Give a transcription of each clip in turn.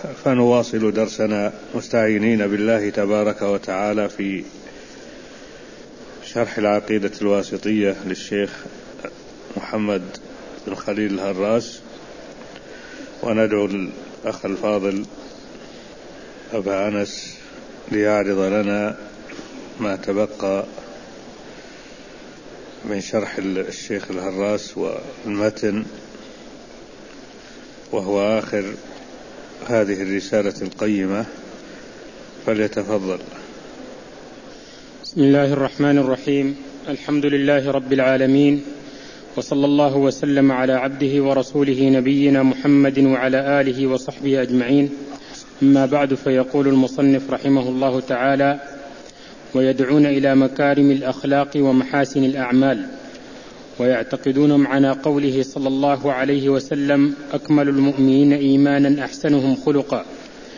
فنواصل درسنا مستعينين بالله تبارك وتعالى في شرح العقيدة الواسطية للشيخ محمد بن خليل الهراس، وندعو الأخ الفاضل أبا أنس ليعرض لنا ما تبقى من شرح الشيخ الهراس والمتن، وهو آخر هذه الرسالة القيمة، فليتفضل. بسم الله الرحمن الرحيم. الحمد لله رب العالمين، وصلى الله وسلم على عبده ورسوله نبينا محمد وعلى آله وصحبه أجمعين. أما بعد، فيقول المصنف رحمه الله تعالى: ويدعون إلى مكارم الأخلاق ومحاسن الأعمال، ويعتقدون معنى قوله صلى الله عليه وسلم: أكمل المؤمنين إيمانا أحسنهم خلقا،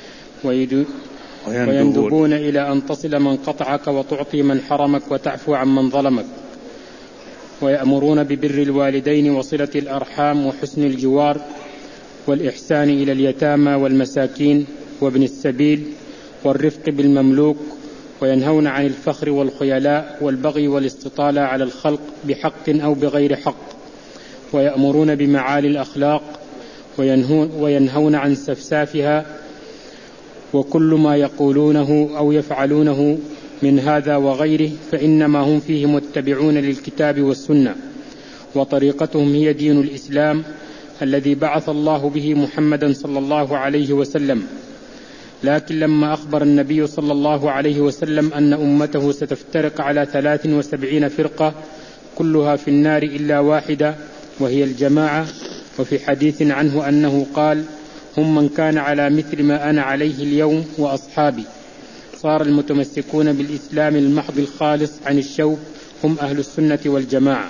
ويندبون إلى أن تصل من قطعك وتعطي من حرمك وتعفو عن من ظلمك، ويأمرون ببر الوالدين وصلة الأرحام وحسن الجوار والإحسان إلى اليتامى والمساكين وابن السبيل والرفق بالمملوك، وينهون عن الفخر والخيلاء والبغي والاستطالة على الخلق بحق أو بغير حق، ويأمرون بمعالي الأخلاق وينهون عن سفسافها، وكل ما يقولونه أو يفعلونه من هذا وغيره فإنما هم فيه متبعون للكتاب والسنة، وطريقتهم هي دين الإسلام الذي بعث الله به محمدا صلى الله عليه وسلم. لكن لما أخبر النبي صلى الله عليه وسلم أن أمته ستفترق على 73 فرقة كلها في النار إلا واحدة وهي الجماعة، وفي حديث عنه أنه قال: هم من كان على مثل ما أنا عليه اليوم وأصحابي، صار المتمسكون بالإسلام المحض الخالص عن الشوب هم أهل السنة والجماعة،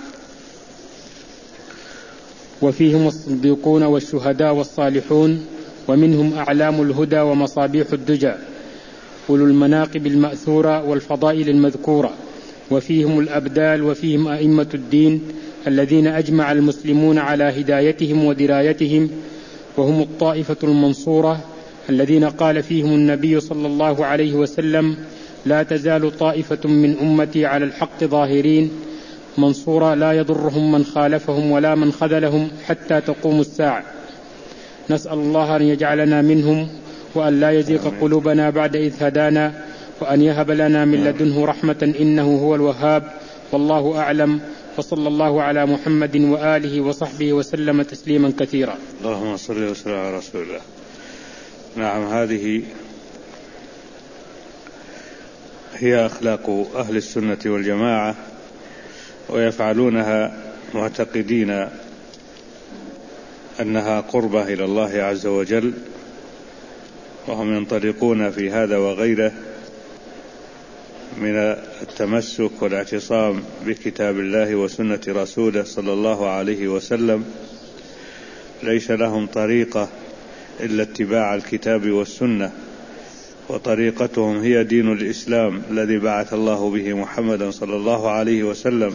وفيهم الصديقون والشهداء والصالحون، ومنهم أعلام الهدى ومصابيح الدجى، أولو المناقب المأثورة والفضائل المذكورة، وفيهم الأبدال، وفيهم أئمة الدين الذين أجمع المسلمون على هدايتهم ودرايتهم، وهم الطائفة المنصورة الذين قال فيهم النبي صلى الله عليه وسلم: لا تزال طائفة من أمتي على الحق ظاهرين منصورة لا يضرهم من خالفهم ولا من خذلهم حتى تقوم الساعة. نسأل الله أن يجعلنا منهم، وأن لا يزيغ قلوبنا بعد إذ هدانا، وأن يهب لنا من لدنه رحمة إنه هو الوهاب، والله أعلم، وصلى الله على محمد وآله وصحبه وسلم تسليما كثيرا. اللهم صل وسلم على رسول الله. نعم، هذه هي أخلاق أهل السنة والجماعة، ويفعلونها معتقدين أنها قربة إلى الله عز وجل، وهم ينطلقون في هذا وغيره من التمسك والاعتصام بكتاب الله وسنة رسوله صلى الله عليه وسلم. ليس لهم طريقة إلا اتباع الكتاب والسنة، وطريقتهم هي دين الإسلام الذي بعث الله به محمدا صلى الله عليه وسلم.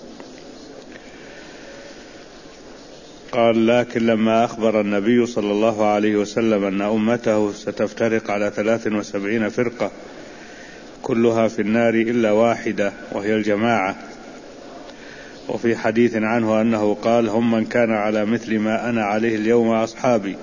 قال: لكن لما أخبر النبي صلى الله عليه وسلم أن أمته ستفترق على 73 فرقة كلها في النار إلا واحدة وهي الجماعة، وفي حديث عنه أنه قال: هم من كان على مثل ما أنا عليه اليوم وأصحابي،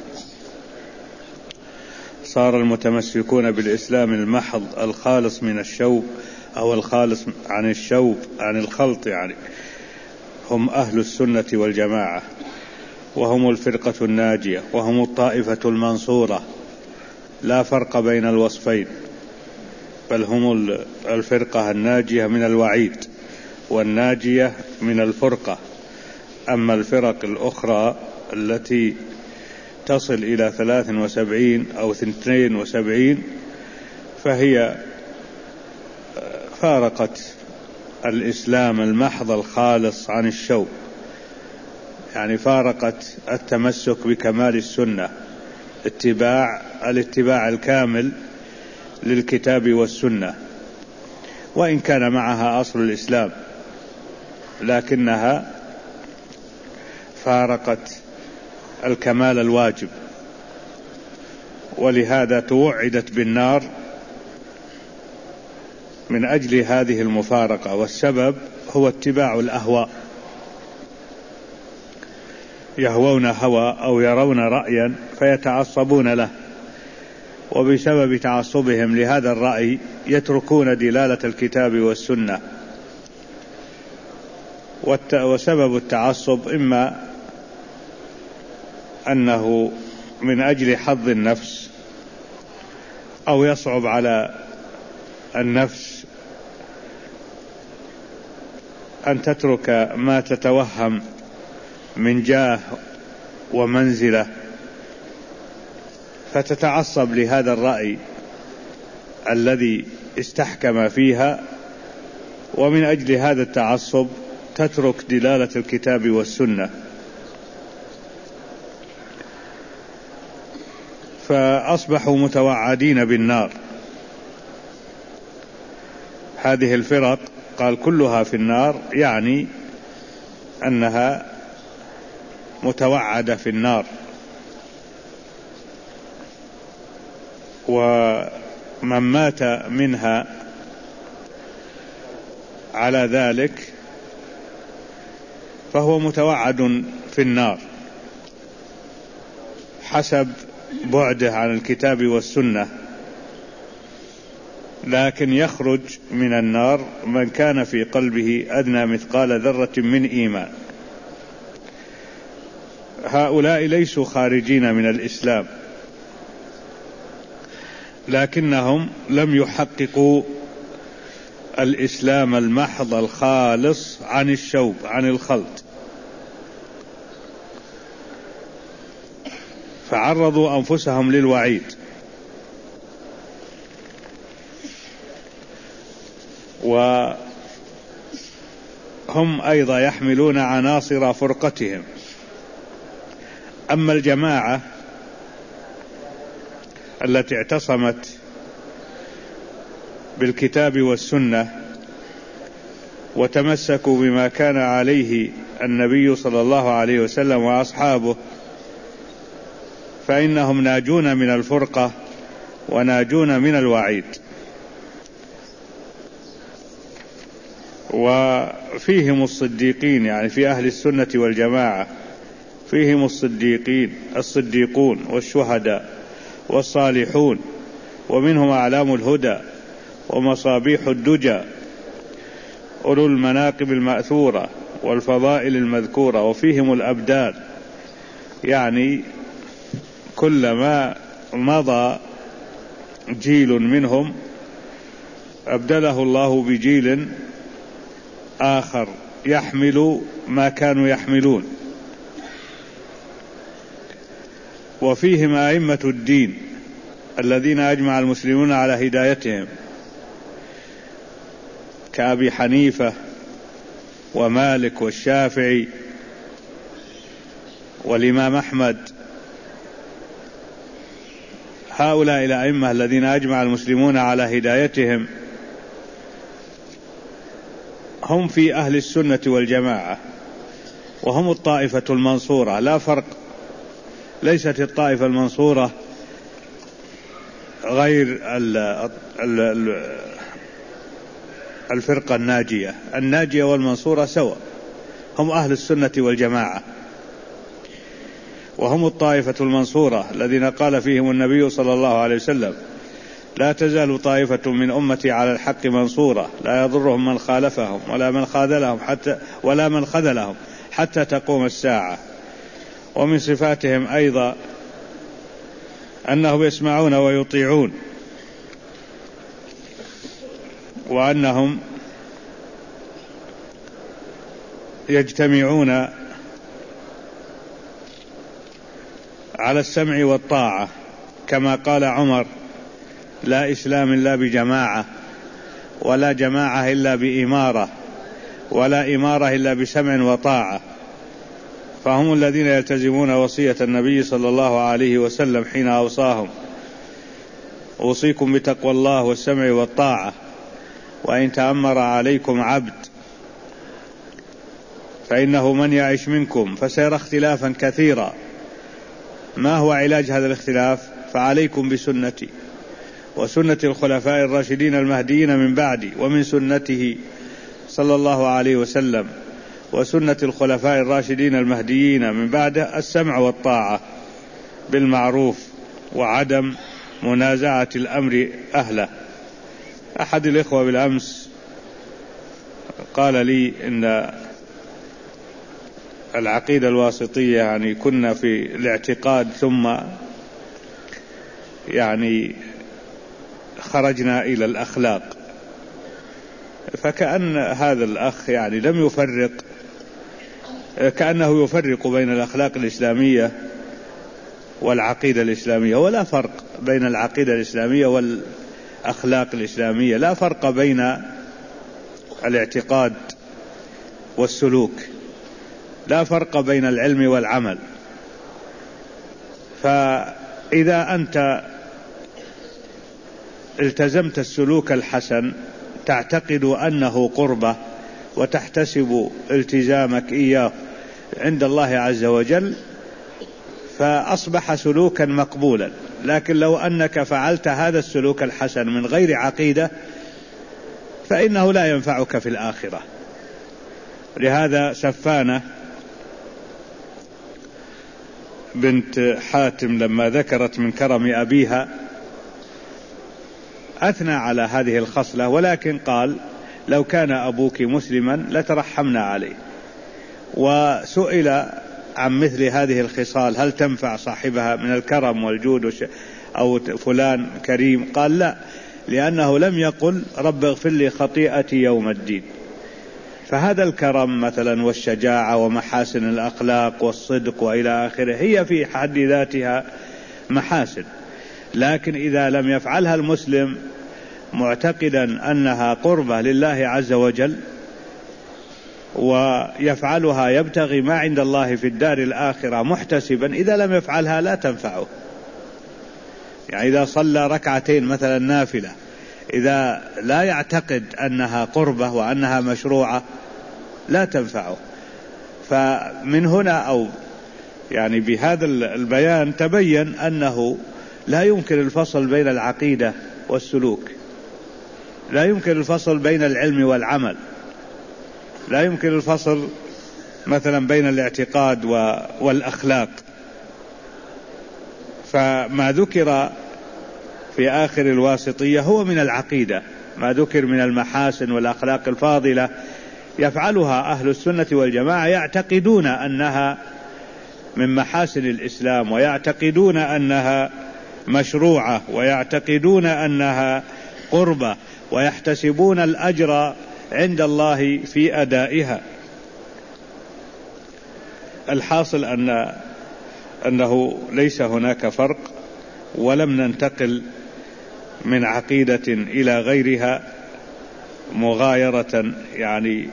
صار المتمسكون بالإسلام المحض الخالص من الشوب، أو الخالص عن الشوب عن الخلط، يعني هم أهل السنة والجماعة، وهم الفرقة الناجية، وهم الطائفة المنصورة، لا فرق بين الوصفين، بل هم الفرقة الناجية من الوعيد والناجية من الفرقة. أما الفرق الأخرى التي تصل إلى 73 أو 72 فهي فارقت الإسلام المحض الخالص عن الشوب، يعني فارقت التمسك بكمال السنة، الاتباع الكامل للكتاب والسنة، وإن كان معها أصل الإسلام، لكنها فارقت الكمال الواجب. ولهذا توعدت بالنار من أجل هذه المفارقة، والسبب هو اتباع الأهواء، يهوون هوى أو يرون رأيا فيتعصبون له، وبسبب تعصبهم لهذا الرأي يتركون دلالة الكتاب والسنة. وسبب التعصب إما أنه من أجل حظ النفس، أو يصعب على النفس أن تترك ما تتوهم من جاه ومنزلة فتتعصب لهذا الرأي الذي استحكم فيها، ومن أجل هذا التعصب تترك دلالة الكتاب والسنة، فأصبحوا متوعدين بالنار. هذه الفرق قال كلها في النار، يعني أنها متوعدة في النار. ومن مات منها على ذلك فهو متوعد في النار حسب بعده عن الكتاب والسنة، لكن يخرج من النار من كان في قلبه أدنى مثقال ذرة من إيمان. هؤلاء ليسوا خارجين من الإسلام، لكنهم لم يحققوا الإسلام المحض الخالص عن الشوب، عن الخلط، فعرضوا أنفسهم للوعيد. وهم أيضا يحملون عناصر فرقتهم. أما الجماعة التي اعتصمت بالكتاب والسنة وتمسكوا بما كان عليه النبي صلى الله عليه وسلم وأصحابه، فإنهم ناجون من الفرقة وناجون من الوعيد. وفيهم الصديقين، يعني في أهل السنة والجماعة فيهم الصديقون والشهداء والصالحون، ومنهم أعلام الهدى ومصابيح الدجى، أولو المناقب المأثورة والفضائل المذكورة، وفيهم الأبدال، يعني كلما مضى جيل منهم أبدله الله بجيل آخر يحمل ما كانوا يحملون. وفيهم أئمة الدين الذين أجمع المسلمون على هدايتهم، كأبي حنيفة ومالك والشافعي والإمام أحمد. هؤلاء الأئمة الذين أجمع المسلمون على هدايتهم هم في أهل السنة والجماعة، وهم الطائفة المنصورة، لا فرق. ليست الطائفة المنصورة غير الفرقة الناجية والمنصورة سواء، هم أهل السنة والجماعة، وهم الطائفة المنصورة الذين قال فيهم النبي صلى الله عليه وسلم: لا تزال طائفة من أمتي على الحق منصورة، لا يضرهم من خالفهم ولا من خذلهم حتى تقوم الساعة. ومن صفاتهم أيضا أنهم يسمعون ويطيعون، وأنهم يجتمعون على السمع والطاعة، كما قال عمر: لا إسلام إلا بجماعة، ولا جماعة إلا بإمارة، ولا إمارة إلا بسمع وطاعة. فهم الذين يلتزمون وصية النبي صلى الله عليه وسلم حين أوصاهم: أوصيكم بتقوى الله والسمع والطاعة، وإن تأمر عليكم عبد فإنه من يعش منكم فسيرى اختلافا كثيرا. ما هو علاج هذا الاختلاف؟ فعليكم بسنتي وسنة الخلفاء الراشدين المهديين من بعدي ومن سنته صلى الله عليه وسلم وسنة الخلفاء الراشدين المهديين من بعده السمع والطاعة بالمعروف وعدم منازعة الأمر أهله. أحد الإخوة بالأمس قال لي إن العقيدة الواسطية يعني كنا في الاعتقاد ثم يعني خرجنا إلى الأخلاق، فكأن هذا الأخ يعني لم يفرق، كأنه يفرق بين الأخلاق الإسلامية والعقيدة الإسلامية، ولا فرق بين العقيدة الإسلامية والأخلاق الإسلامية، لا فرق بين الاعتقاد والسلوك، لا فرق بين العلم والعمل. فإذا أنت التزمت السلوك الحسن تعتقد أنه قربة وتحتسب التزامك إياه عند الله عز وجل، فأصبح سلوكا مقبولا. لكن لو أنك فعلت هذا السلوك الحسن من غير عقيدة فإنه لا ينفعك في الآخرة. لهذا سفانة بنت حاتم لما ذكرت من كرم أبيها أثنى على هذه الخصلة، ولكن قال لو كان أبوك مسلما لترحمنا عليه. وسئل عن مثل هذه الخصال هل تنفع صاحبها من الكرم والجود أو فلان كريم؟ قال لا، لأنه لم يقل رب اغفر لي خطيئتي يوم الدين. فهذا الكرم مثلا والشجاعة ومحاسن الأخلاق والصدق وإلى آخره هي في حد ذاتها محاسن، لكن إذا لم يفعلها المسلم معتقدا أنها قربة لله عز وجل ويفعلها يبتغي ما عند الله في الدار الآخرة محتسبا، إذا لم يفعلها لا تنفعه. يعني إذا صلى ركعتين مثلا نافلة إذا لا يعتقد أنها قربة وأنها مشروعة لا تنفعه. فمن هنا أو يعني بهذا البيان تبين أنه لا يمكن الفصل بين العقيدة والسلوك، لا يمكن الفصل بين العلم والعمل، لا يمكن الفصل مثلا بين الاعتقاد والأخلاق. فما ذكر في آخر الواسطية هو من العقيدة، ما ذكر من المحاسن والأخلاق الفاضلة يفعلها أهل السنة والجماعة، يعتقدون أنها من محاسن الإسلام ويعتقدون أنها مشروعة ويعتقدون أنها قربة ويحتسبون الأجر عند الله في أدائها. الحاصل أنه ليس هناك فرق، ولم ننتقل من عقيدة إلى غيرها مغايرة يعني،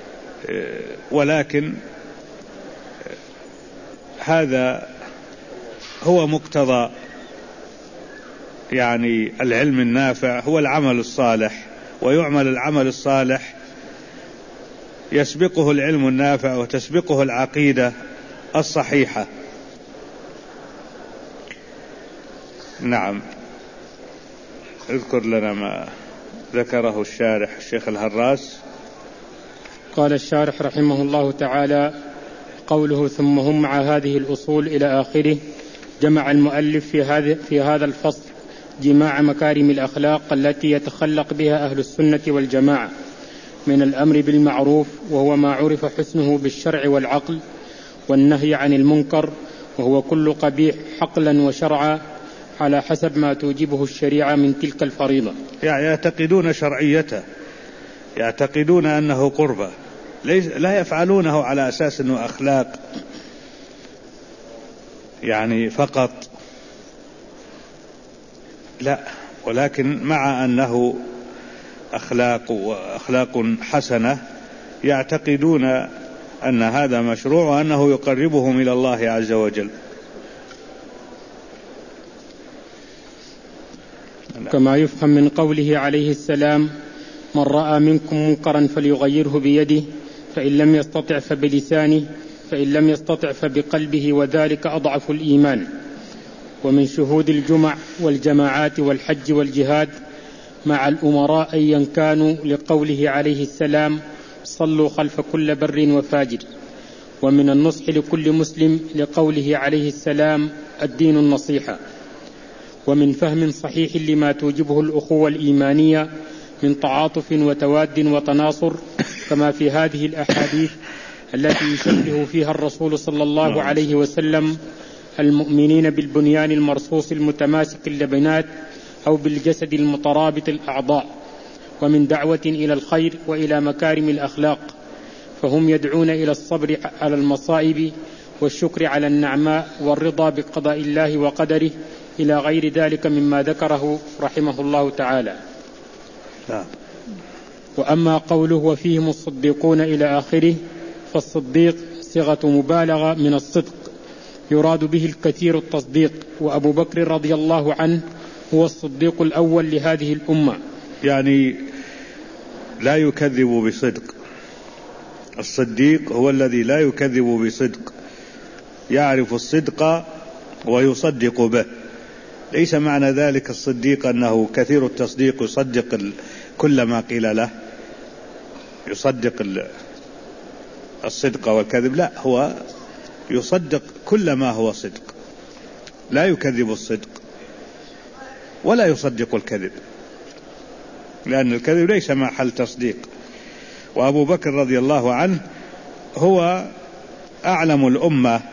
ولكن هذا هو مقتضى يعني العلم النافع، هو العمل الصالح، ويعمل العمل الصالح يسبقه العلم النافع وتسبقه العقيدة الصحيحة. نعم، اذكر لنا ما ذكره الشارح الشيخ الهراس. قال الشارح رحمه الله تعالى: قوله ثم هم مع هذه الأصول إلى آخره، جمع المؤلف في هذا الفصل جماع مكارم الأخلاق التي يتخلق بها أهل السنة والجماعة من الأمر بالمعروف، وهو ما عرف حسنه بالشرع والعقل، والنهي عن المنكر، وهو كل قبيح حقلا وشرعا على حسب ما توجبه الشريعة من تلك الفريضة. يعني يعتقدون شرعيته، يعتقدون أنه قربة، لا يفعلونه على أساس أنه أخلاق يعني فقط، لا، ولكن مع أنه أخلاق حسنة يعتقدون أن هذا مشروع وأنه يقربهم إلى الله عز وجل. كما يفهم من قوله عليه السلام: من رأى منكم منكرا فليغيره بيده، فإن لم يستطع فبلسانه، فإن لم يستطع فبقلبه، وذلك أضعف الإيمان. ومن شهود الجمع والجماعات والحج والجهاد مع الأمراء أيا كانوا، لقوله عليه السلام: صلوا خلف كل بر وفاجر. ومن النصح لكل مسلم، لقوله عليه السلام: الدين النصيحة. ومن فهم صحيح لما توجبه الأخوة الإيمانية من تعاطف وتواد وتناصر، كما في هذه الأحاديث التي يشبه فيها الرسول صلى الله عليه وسلم المؤمنين بالبنيان المرصوص المتماسك اللبنات أو بالجسد المترابط الأعضاء. ومن دعوة إلى الخير وإلى مكارم الأخلاق، فهم يدعون إلى الصبر على المصائب والشكر على النعماء والرضا بقضاء الله وقدره، إلى غير ذلك مما ذكره رحمه الله تعالى. وأما قوله وفيهم الصديقون إلى آخره، فالصديق صيغة مبالغة من الصدق، يراد به الكثير التصديق، وأبو بكر رضي الله عنه هو الصديق الأول لهذه الأمة، يعني لا يكذب بصدق. الصديق هو الذي لا يكذب بصدق، يعرف الصدق ويصدق به. ليس معنى ذلك الصديق أنه كثير التصديق يصدق كل ما قيل له، يصدق الصدق والكذب، لا، هو يصدق كل ما هو صدق، لا يكذب الصدق ولا يصدق الكذب، لأن الكذب ليس محل تصديق. وأبو بكر رضي الله عنه هو أعلم الأمة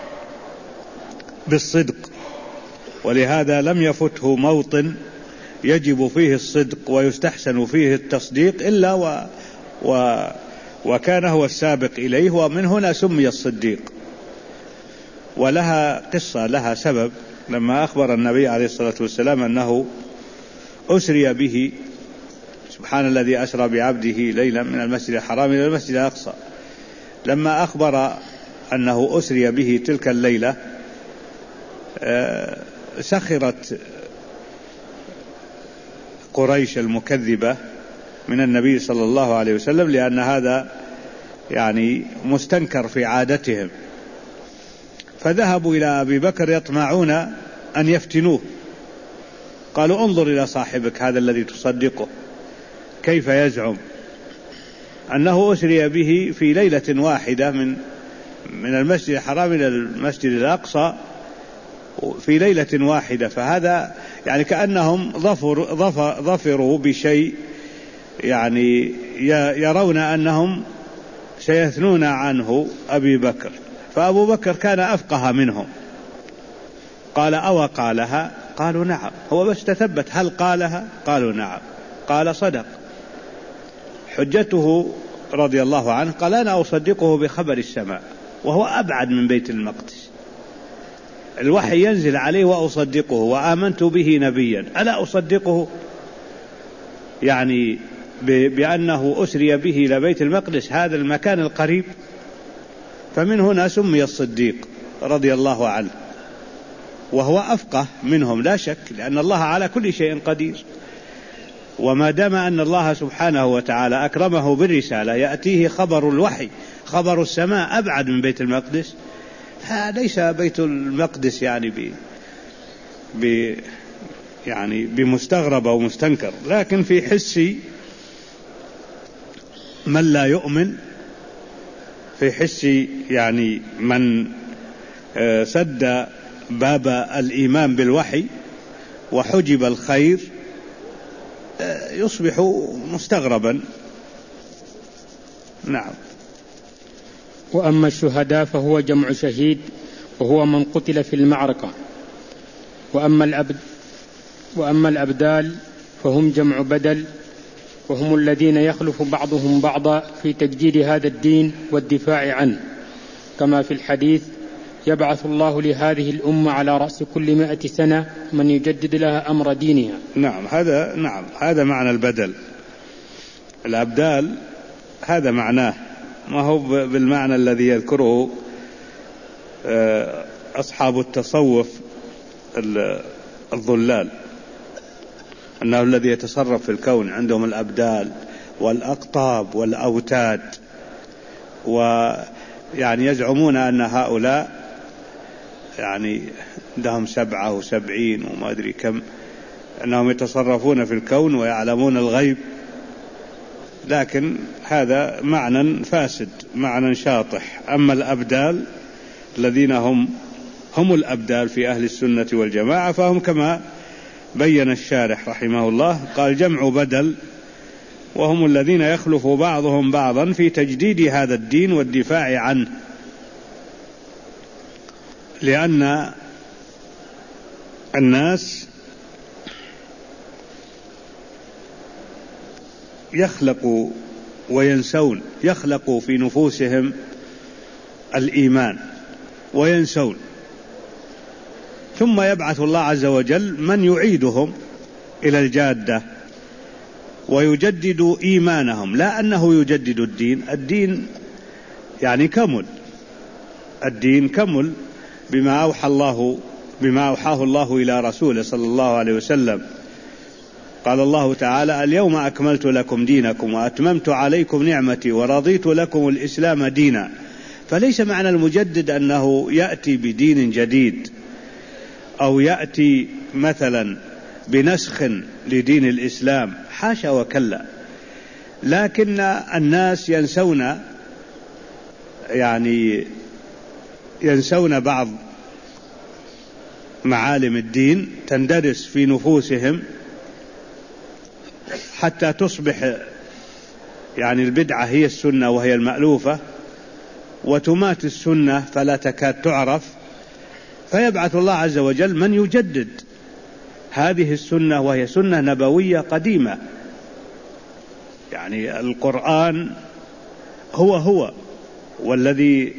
بالصدق، ولهذا لم يفته موطن يجب فيه الصدق ويستحسن فيه التصديق إلا وكان هو السابق إليه، ومن هنا سمي الصديق. ولها قصة، لها سبب. لما أخبر النبي عليه الصلاة والسلام أنه أسري به، سبحان الذي أسرى بعبده ليلا من المسجد الحرام إلى المسجد الأقصى، لما أخبر أنه أسري به تلك الليلة سخرت قريش المكذبة من النبي صلى الله عليه وسلم، لأن هذا يعني مستنكر في عادتهم، فذهبوا إلى أبي بكر يطمعون أن يفتنوه. قالوا: انظر إلى صاحبك هذا الذي تصدقه، كيف يزعم أنه أسري به في ليلة واحدة من المسجد الحرام إلى المسجد الأقصى في ليلة واحدة. فهذا يعني كأنهم ظفروا بشيء، يعني يرون أنهم سيثنون عنه أبي بكر. فأبو بكر كان أفقه منهم، قال: أو قالها؟ قالوا: نعم. هو بس تثبت هل قالها؟ قالوا: نعم. قال: صدق. حجته رضي الله عنه قال: أنا أصدقه بخبر السماء، وهو أبعد من بيت المقدس، الوحي ينزل عليه وأصدقه، وآمنت به نبيا، ألا أصدقه يعني بأنه أسري به إلى بيت المقدس، هذا المكان القريب. فمن هنا سمي الصديق رضي الله عنه، وهو أفقه منهم لا شك، لأن الله على كل شيء قدير. وما دام أن الله سبحانه وتعالى أكرمه بالرسالة، يأتيه خبر الوحي، خبر السماء أبعد من بيت المقدس، ليس بيت المقدس يعني بمستغرب أو مستنكر، لكن في حس من لا يؤمن، في حس يعني من سد باب الإيمان بالوحي وحجب الخير، يصبح مستغربا. نعم. وأما الشهداء فهو جمع شهيد، وهو من قتل في المعركة. وأما الأبدال فهم جمع بدل، وهم الذين يخلف بعضهم بعضا في تجديد هذا الدين والدفاع عنه، كما في الحديث: يبعث الله لهذه الأمة على رأس كل 100 سنة من يجدد لها أمر دينها. نعم، هذا معنى البدل. الأبدال هذا معناه، ما هو بالمعنى الذي يذكره أصحاب التصوف الضلال، أنه الذي يتصرف في الكون، عندهم الأبدال والأقطاب والأوتاد، ويعني يزعمون أن هؤلاء يعني عندهم 77 وما أدري كم، أنهم يتصرفون في الكون ويعلمون الغيب، لكن هذا معنى فاسد، معنى شاطح. أما الأبدال الذين هم الأبدال في أهل السنة والجماعة فهم كما بين الشارح رحمه الله، قال جمع بدل، وهم الذين يخلف بعضهم بعضا في تجديد هذا الدين والدفاع عنه، لأن الناس يخلقوا وينسون، يخلقوا في نفوسهم الإيمان وينسون، ثم يبعث الله عز وجل من يعيدهم إلى الجادة ويجدد إيمانهم، لا أنه يجدد الدين يعني كمل، الدين كمل بما أوحاه الله إلى رسوله صلى الله عليه وسلم. قال الله تعالى: اليوم أكملت لكم دينكم وأتممت عليكم نعمتي ورضيت لكم الإسلام دينا. فليس معنى المجدد أنه يأتي بدين جديد أو يأتي مثلا بنسخ لدين الإسلام، حاشا وكلا، لكن الناس ينسون بعض معالم الدين، تندرس في نفوسهم حتى تصبح البدعة هي السنة وهي المألوفة، وتمات السنة فلا تكاد تعرف، فيبعث الله عز وجل من يجدد هذه السنة، وهي سنة نبوية قديمة. القرآن هو والذي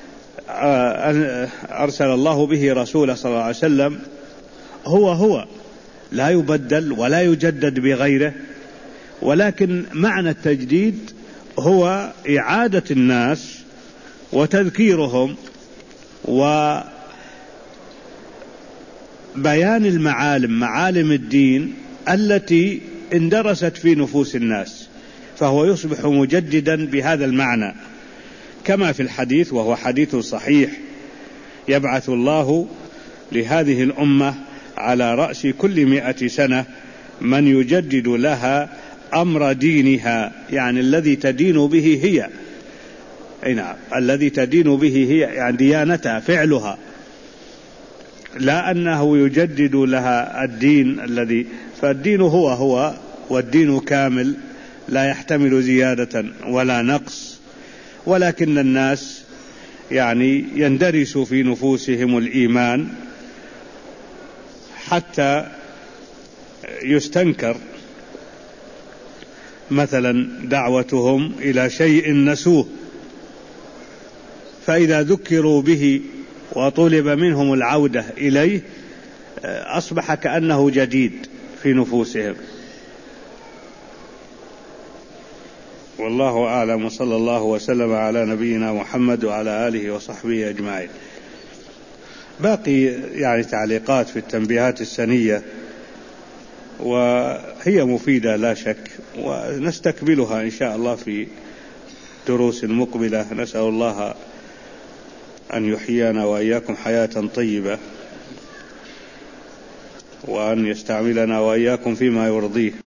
أرسل الله به رسوله صلى الله عليه وسلم، هو لا يبدل ولا يجدد بغيره، ولكن معنى التجديد هو إعادة الناس وتذكيرهم وبيان معالم الدين التي اندرست في نفوس الناس، فهو يصبح مجددا بهذا المعنى، كما في الحديث، وهو حديث صحيح: يبعث الله لهذه الأمة على رأس كل 100 سنة من يجدد لها أمر دينها، الذي تدين به هي، الذي تدين به هي ديانتها، فعلها، لا أنه يجدد لها الدين فالدين هو والدين كامل لا يحتمل زيادة ولا نقص، ولكن الناس يندرس في نفوسهم الإيمان حتى يستنكر مثلا دعوتهم إلى شيء نسوه، فإذا ذكروا به وطلب منهم العودة إليه أصبح كأنه جديد في نفوسهم. والله أعلم، وصلى الله وسلم على نبينا محمد وعلى آله وصحبه أجمعين. باقي تعليقات في التنبيهات السنية، وهي مفيدة لا شك، ونستكملها إن شاء الله في دروس مقبلة. نسأل الله أن يحيينا وإياكم حياة طيبة، وأن يستعملنا وإياكم فيما يرضيه.